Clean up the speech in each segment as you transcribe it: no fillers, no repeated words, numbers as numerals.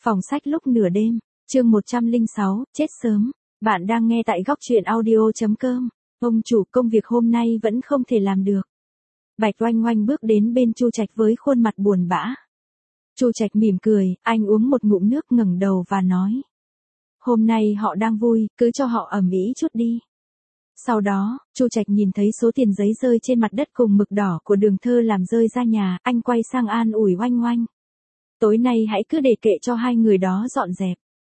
Phòng sách lúc nửa đêm, chương 106, chết sớm. Bạn đang nghe tại góc truyện audio.com. Ông chủ, công việc hôm nay vẫn không thể làm được. Bạch Oanh Oanh bước đến bên Chu Trạch với khuôn mặt buồn bã. Chu Trạch mỉm cười, anh uống một ngụm nước ngẩng đầu và nói. Hôm nay họ đang vui, cứ cho họ ầm ĩ chút đi. Sau đó, Chu Trạch nhìn thấy số tiền giấy rơi trên mặt đất cùng mực đỏ của Đường Thơ làm rơi ra nhà, anh quay sang an ủi Oanh Oanh. Tối nay hãy cứ để kệ cho hai người đó dọn dẹp.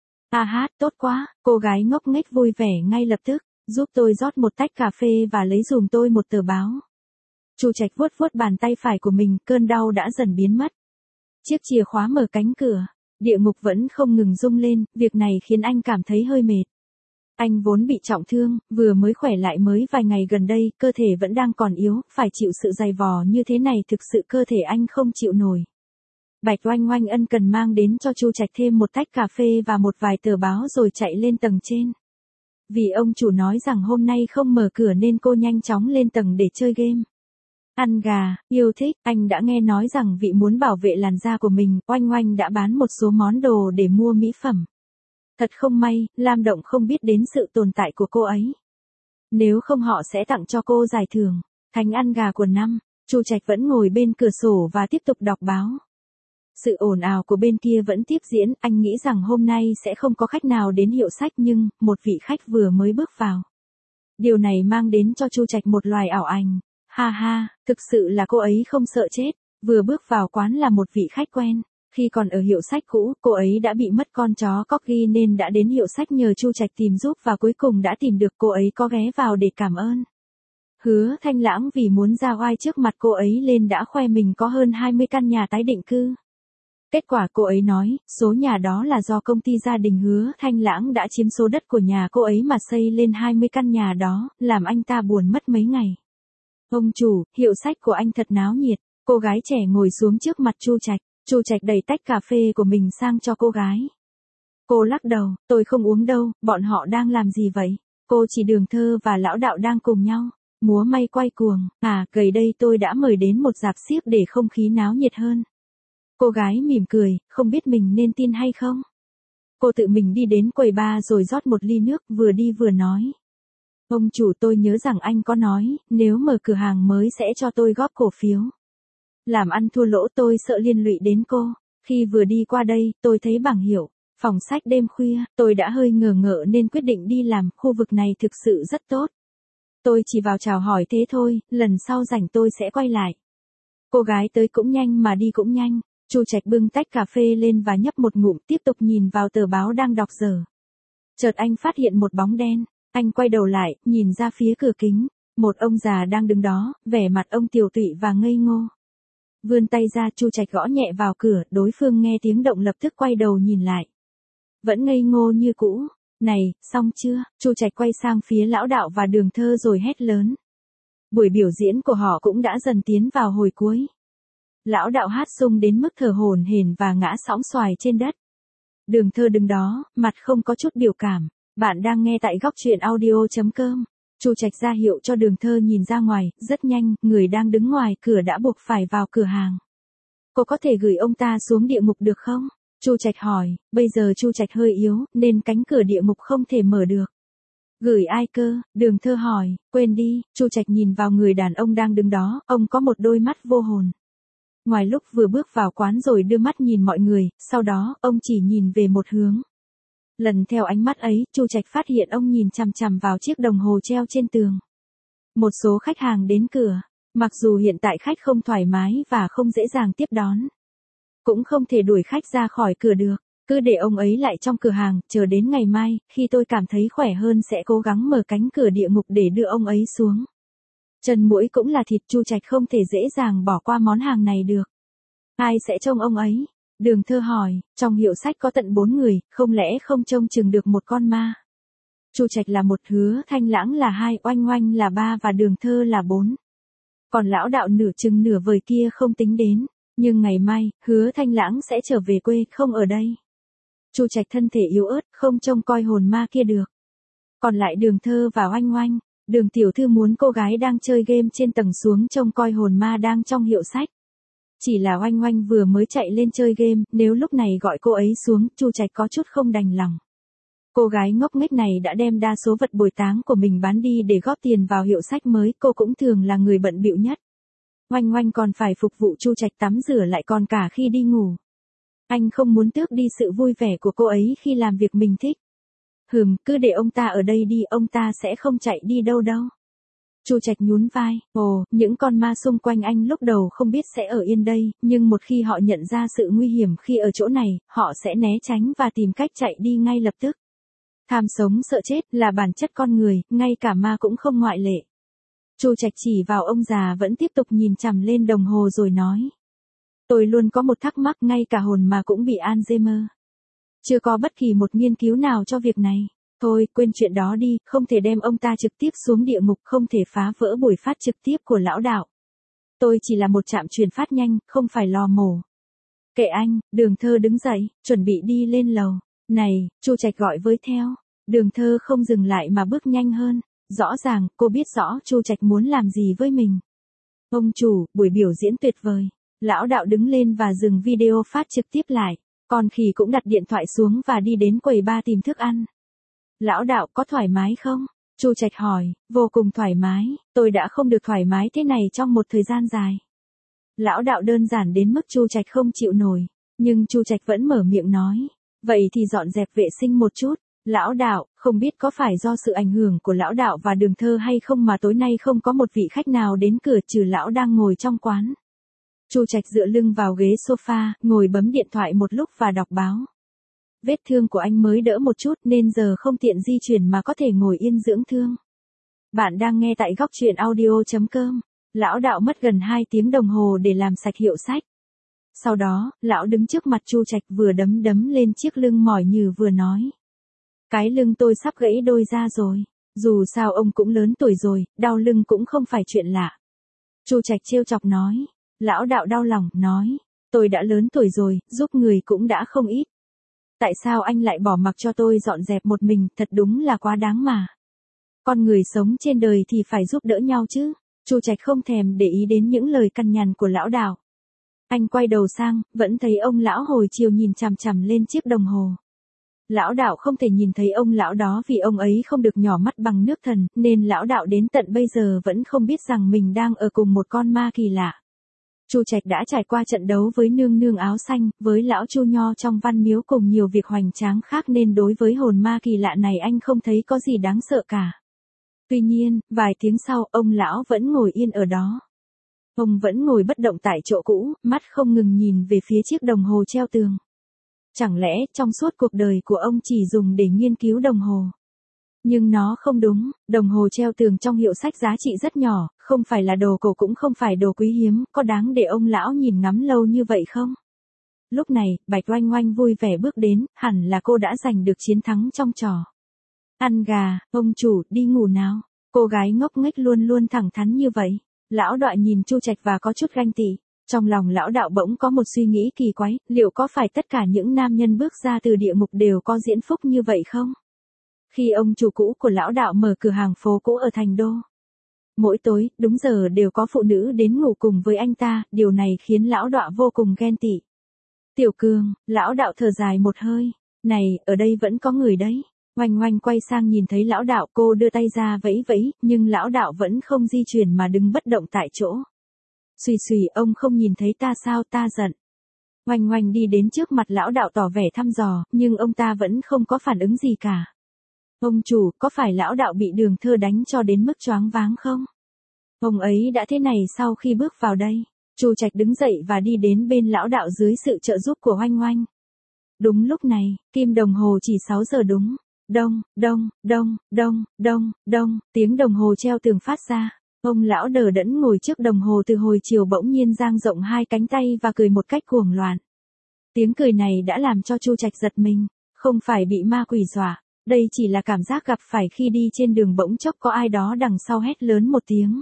Tốt quá, cô gái ngốc nghếch vui vẻ ngay lập tức, giúp tôi rót một tách cà phê và lấy giùm tôi một tờ báo. Chu Trạch vuốt vuốt bàn tay phải của mình, cơn đau đã dần biến mất. Chiếc chìa khóa mở cánh cửa, địa ngục vẫn không ngừng rung lên, việc này khiến anh cảm thấy hơi mệt. Anh vốn bị trọng thương, vừa mới khỏe lại mới vài ngày gần đây, cơ thể vẫn đang còn yếu, phải chịu sự dày vò như thế này thực sự cơ thể anh không chịu nổi. Bạch Oanh Oanh ân cần mang đến cho Chu Trạch thêm một tách cà phê và một vài tờ báo rồi chạy lên tầng trên. Vì ông chủ nói rằng hôm nay không mở cửa nên cô nhanh chóng lên tầng để chơi game. Ăn gà, yêu thích, anh đã nghe nói rằng vị muốn bảo vệ làn da của mình, Oanh Oanh đã bán một số món đồ để mua mỹ phẩm. Thật không may, Lam Động không biết đến sự tồn tại của cô ấy. Nếu không họ sẽ tặng cho cô giải thưởng, Thánh ăn gà của năm. Chu Trạch vẫn ngồi bên cửa sổ và tiếp tục đọc báo. Sự ồn ào của bên kia vẫn tiếp diễn, anh nghĩ rằng hôm nay sẽ không có khách nào đến hiệu sách nhưng, một vị khách vừa mới bước vào. Điều này mang đến cho Chu Trạch một loài ảo ảnh. Thực sự là cô ấy không sợ chết, vừa bước vào quán là một vị khách quen. Khi còn ở hiệu sách cũ, cô ấy đã bị mất con chó Corgi nên đã đến hiệu sách nhờ Chu Trạch tìm giúp và cuối cùng đã tìm được cô ấy có ghé vào để cảm ơn. Hứa Thanh Lãng vì muốn ra oai trước mặt cô ấy nên đã khoe mình có hơn 20 căn nhà tái định cư. Kết quả cô ấy nói, số nhà đó là do công ty gia đình Hứa Thanh Lãng đã chiếm số đất của nhà cô ấy mà xây lên 20 căn nhà đó, làm anh ta buồn mất mấy ngày. Ông chủ, hiệu sách của anh thật náo nhiệt, cô gái trẻ ngồi xuống trước mặt Chu Trạch. Chu Trạch đẩy tách cà phê của mình sang cho cô gái. Cô lắc đầu, tôi không uống đâu, bọn họ đang làm gì vậy? Cô chỉ Đường Thơ và Lão Đạo đang cùng nhau múa may quay cuồng. Gầy đây tôi đã mời đến một rạp xiếc để không khí náo nhiệt hơn. Cô gái mỉm cười, không biết mình nên tin hay không. Cô tự mình đi đến quầy bar rồi rót một ly nước, vừa đi vừa nói. Ông chủ, tôi nhớ rằng anh có nói, nếu mở cửa hàng mới sẽ cho tôi góp cổ phiếu. Làm ăn thua lỗ tôi sợ liên lụy đến cô. Khi vừa đi qua đây, tôi thấy bảng hiệu, phòng sách đêm khuya, tôi đã hơi ngờ ngợ nên quyết định đi làm, khu vực này thực sự rất tốt. Tôi chỉ vào chào hỏi thế thôi, lần sau rảnh tôi sẽ quay lại. Cô gái tới cũng nhanh mà đi cũng nhanh. Chu Trạch bưng tách cà phê lên và nhấp một ngụm, tiếp tục nhìn vào tờ báo đang đọc dở. Chợt anh phát hiện một bóng đen, anh quay đầu lại, nhìn ra phía cửa kính, một ông già đang đứng đó, vẻ mặt ông tiều tụy và ngây ngô. Vươn tay ra, Chu Trạch gõ nhẹ vào cửa, đối phương nghe tiếng động lập tức quay đầu nhìn lại. Vẫn ngây ngô như cũ. Này, xong chưa? Chu Trạch quay sang phía Lão Đạo và Đường Thơ rồi hét lớn. Buổi biểu diễn của họ cũng đã dần tiến vào hồi cuối. Lão Đạo hát sung đến mức thở hổn hển và ngã sõng xoài trên đất. Đường Thơ đứng đó, mặt không có chút biểu cảm. Bạn đang nghe tại góc truyện audio.com. Chu Trạch ra hiệu cho Đường Thơ nhìn ra ngoài, rất nhanh, người đang đứng ngoài cửa đã buộc phải vào cửa hàng. Cô có thể gửi ông ta xuống địa ngục được không? Chu Trạch hỏi, bây giờ Chu Trạch hơi yếu, nên cánh cửa địa ngục không thể mở được. Gửi ai cơ? Đường Thơ hỏi, quên đi. Chu Trạch nhìn vào người đàn ông đang đứng đó, ông có một đôi mắt vô hồn. Ngoài lúc vừa bước vào quán rồi đưa mắt nhìn mọi người, sau đó, ông chỉ nhìn về một hướng. Lần theo ánh mắt ấy, Chu Trạch phát hiện ông nhìn chằm chằm vào chiếc đồng hồ treo trên tường. Một số khách hàng đến cửa, mặc dù hiện tại khách không thoải mái và không dễ dàng tiếp đón. Cũng không thể đuổi khách ra khỏi cửa được, cứ để ông ấy lại trong cửa hàng, chờ đến ngày mai, khi tôi cảm thấy khỏe hơn sẽ cố gắng mở cánh cửa địa ngục để đưa ông ấy xuống. Chân muỗi cũng là thịt, Chu Trạch không thể dễ dàng bỏ qua món hàng này được. Ai sẽ trông ông ấy? Đường Thơ hỏi, trong hiệu sách có tận 4 người, không lẽ không trông chừng được một con ma? Chu Trạch là 1, Hứa Thanh Lãng là 2, Oanh Oanh là 3 và Đường Thơ là 4. Còn Lão Đạo nửa chừng nửa vời kia không tính đến, nhưng ngày mai, Hứa Thanh Lãng sẽ trở về quê, không ở đây. Chu Trạch thân thể yếu ớt, không trông coi hồn ma kia được. Còn lại Đường Thơ và Oanh Oanh, Đường tiểu thư muốn cô gái đang chơi game trên tầng xuống trông coi hồn ma đang trong hiệu sách. Chỉ là Oanh Oanh vừa mới chạy lên chơi game, nếu lúc này gọi cô ấy xuống, Chu Trạch có chút không đành lòng. Cô gái ngốc nghếch này đã đem đa số vật bồi táng của mình bán đi để góp tiền vào hiệu sách mới, cô cũng thường là người bận bịu nhất. Oanh Oanh còn phải phục vụ Chu Trạch tắm rửa lại còn cả khi đi ngủ. Anh không muốn tước đi sự vui vẻ của cô ấy khi làm việc mình thích. Cứ để ông ta ở đây đi, ông ta sẽ không chạy đi đâu đâu. Chu Trạch nhún vai, những con ma xung quanh anh lúc đầu không biết sẽ ở yên đây, nhưng một khi họ nhận ra sự nguy hiểm khi ở chỗ này, họ sẽ né tránh và tìm cách chạy đi ngay lập tức. Tham sống sợ chết là bản chất con người, ngay cả ma cũng không ngoại lệ. Chu Trạch chỉ vào ông già vẫn tiếp tục nhìn chằm lên đồng hồ rồi nói. Tôi luôn có một thắc mắc, ngay cả hồn ma cũng bị Alzheimer. Chưa có bất kỳ một nghiên cứu nào cho việc này. Thôi, quên chuyện đó đi, không thể đem ông ta trực tiếp xuống địa ngục, không thể phá vỡ buổi phát trực tiếp của lão đạo. Tôi chỉ là một trạm truyền phát nhanh, không phải lò mổ. Kệ anh, Đường Thơ đứng dậy, chuẩn bị đi lên lầu. Này, Chu Trạch gọi với theo. Đường Thơ không dừng lại mà bước nhanh hơn. Rõ ràng, cô biết rõ Chu Trạch muốn làm gì với mình. Ông chủ, buổi biểu diễn tuyệt vời. Lão đạo đứng lên và dừng video phát trực tiếp lại. Còn Khỉ cũng đặt điện thoại xuống và đi đến quầy bar tìm thức ăn. Lão đạo có thoải mái không? Chu Trạch hỏi, vô cùng thoải mái, tôi đã không được thoải mái thế này trong một thời gian dài. Lão đạo đơn giản đến mức Chu Trạch không chịu nổi, nhưng Chu Trạch vẫn mở miệng nói, vậy thì dọn dẹp vệ sinh một chút. Lão đạo, không biết có phải do sự ảnh hưởng của lão đạo và Đường Thơ hay không mà tối nay không có một vị khách nào đến cửa trừ lão đang ngồi trong quán. Chu Trạch dựa lưng vào ghế sofa, ngồi bấm điện thoại một lúc và đọc báo. Vết thương của anh mới đỡ một chút nên giờ không tiện di chuyển mà có thể ngồi yên dưỡng thương. Bạn đang nghe tại góc truyện audio.com. Lão đạo mất gần 2 tiếng đồng hồ để làm sạch hiệu sách. Sau đó, lão đứng trước mặt Chu Trạch vừa đấm lên chiếc lưng mỏi nhừ vừa nói. Cái lưng tôi sắp gãy đôi ra rồi. Dù sao ông cũng lớn tuổi rồi, đau lưng cũng không phải chuyện lạ. Chu Trạch trêu chọc nói. Lão đạo đau lòng, nói. Tôi đã lớn tuổi rồi, giúp người cũng đã không ít. Tại sao anh lại bỏ mặc cho tôi dọn dẹp một mình, thật đúng là quá đáng mà. Con người sống trên đời thì phải giúp đỡ nhau chứ. Chu Trạch không thèm để ý đến những lời cằn nhằn của lão đạo. Anh quay đầu sang, vẫn thấy ông lão hồi chiều nhìn chằm chằm lên chiếc đồng hồ. Lão đạo không thể nhìn thấy ông lão đó vì ông ấy không được nhỏ mắt bằng nước thần, nên lão đạo đến tận bây giờ vẫn không biết rằng mình đang ở cùng một con ma kỳ lạ. Chu Trạch đã trải qua trận đấu với nương nương áo xanh, với lão Chu Nho trong văn miếu cùng nhiều việc hoành tráng khác nên đối với hồn ma kỳ lạ này anh không thấy có gì đáng sợ cả. Tuy nhiên, vài tiếng sau, ông lão vẫn ngồi yên ở đó. Ông vẫn ngồi bất động tại chỗ cũ, mắt không ngừng nhìn về phía chiếc đồng hồ treo tường. Chẳng lẽ, trong suốt cuộc đời của ông chỉ dùng để nghiên cứu đồng hồ? Nhưng nó không đúng, đồng hồ treo tường trong hiệu sách giá trị rất nhỏ, không phải là đồ cổ cũng không phải đồ quý hiếm, có đáng để ông lão nhìn ngắm lâu như vậy không? Lúc này, Bạch Oanh Oanh vui vẻ bước đến, hẳn là cô đã giành được chiến thắng trong trò. Ăn gà, ông chủ, đi ngủ nào. Cô gái ngốc nghếch luôn luôn thẳng thắn như vậy. Lão Đoại nhìn Chu Trạch và có chút ganh tị. Trong lòng lão đạo bỗng có một suy nghĩ kỳ quái, liệu có phải tất cả những nam nhân bước ra từ địa ngục đều có diễn phúc như vậy không? Khi ông chủ cũ của lão đạo mở cửa hàng phố cũ ở Thành Đô. Mỗi tối, đúng giờ đều có phụ nữ đến ngủ cùng với anh ta, điều này khiến lão đạo vô cùng ghen tị. Tiểu Cường, lão đạo thở dài một hơi. Này, ở đây vẫn có người đấy. Oanh Oanh quay sang nhìn thấy lão đạo, cô đưa tay ra vẫy vẫy, nhưng lão đạo vẫn không di chuyển mà đứng bất động tại chỗ. Xùy xùy, ông không nhìn thấy ta sao, ta giận. Oanh Oanh đi đến trước mặt lão đạo tỏ vẻ thăm dò, nhưng ông ta vẫn không có phản ứng gì cả. Ông chủ, có phải lão đạo bị Đường Thơ đánh cho đến mức choáng váng không? Ông ấy đã thế này sau khi bước vào đây. Chu Trạch đứng dậy và đi đến bên lão đạo dưới sự trợ giúp của Oanh Oanh. Đúng lúc này, kim đồng hồ chỉ 6 giờ đúng. Đông, đông, đông, đông, đông, đông, tiếng đồng hồ treo tường phát ra. Ông lão đờ đẫn ngồi trước đồng hồ từ hồi chiều bỗng nhiên dang rộng hai cánh tay và cười một cách cuồng loạn. Tiếng cười này đã làm cho Chu Trạch giật mình, không phải bị ma quỷ dọa, đây chỉ là cảm giác gặp phải khi đi trên đường bỗng chốc có ai đó đằng sau hét lớn một tiếng.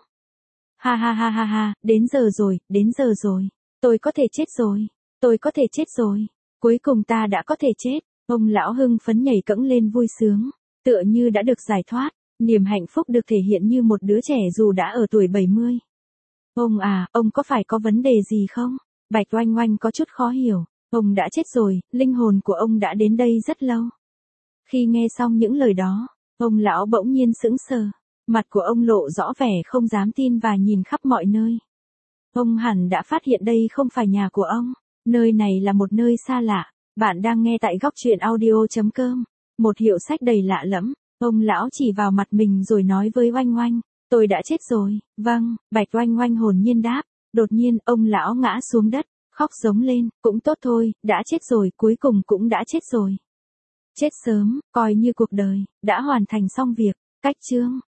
Ha ha ha ha ha, đến giờ rồi, đến giờ rồi, tôi có thể chết rồi, tôi có thể chết rồi, cuối cùng ta đã có thể chết. Ông lão hưng phấn nhảy cẫng lên vui sướng, tựa như đã được giải thoát, niềm hạnh phúc được thể hiện như một đứa trẻ dù đã ở tuổi 70. Ông à, ông có phải có vấn đề gì không? Bạch Oanh Oanh có chút khó hiểu, ông đã chết rồi, linh hồn của ông đã đến đây rất lâu. Khi nghe xong những lời đó, ông lão bỗng nhiên sững sờ, mặt của ông lộ rõ vẻ không dám tin và nhìn khắp mọi nơi. Ông hẳn đã phát hiện đây không phải nhà của ông, nơi này là một nơi xa lạ. Bạn đang nghe tại góc truyện audio.com, một hiệu sách đầy lạ lẫm. Ông lão chỉ vào mặt mình rồi nói với Oanh Oanh, tôi đã chết rồi. Vâng, Bạch Oanh Oanh hồn nhiên đáp. Đột nhiên, ông lão ngã xuống đất, khóc giống lên, cũng tốt thôi, đã chết rồi, cuối cùng cũng đã chết rồi. Chết sớm, coi như cuộc đời đã hoàn thành xong việc. Cách chương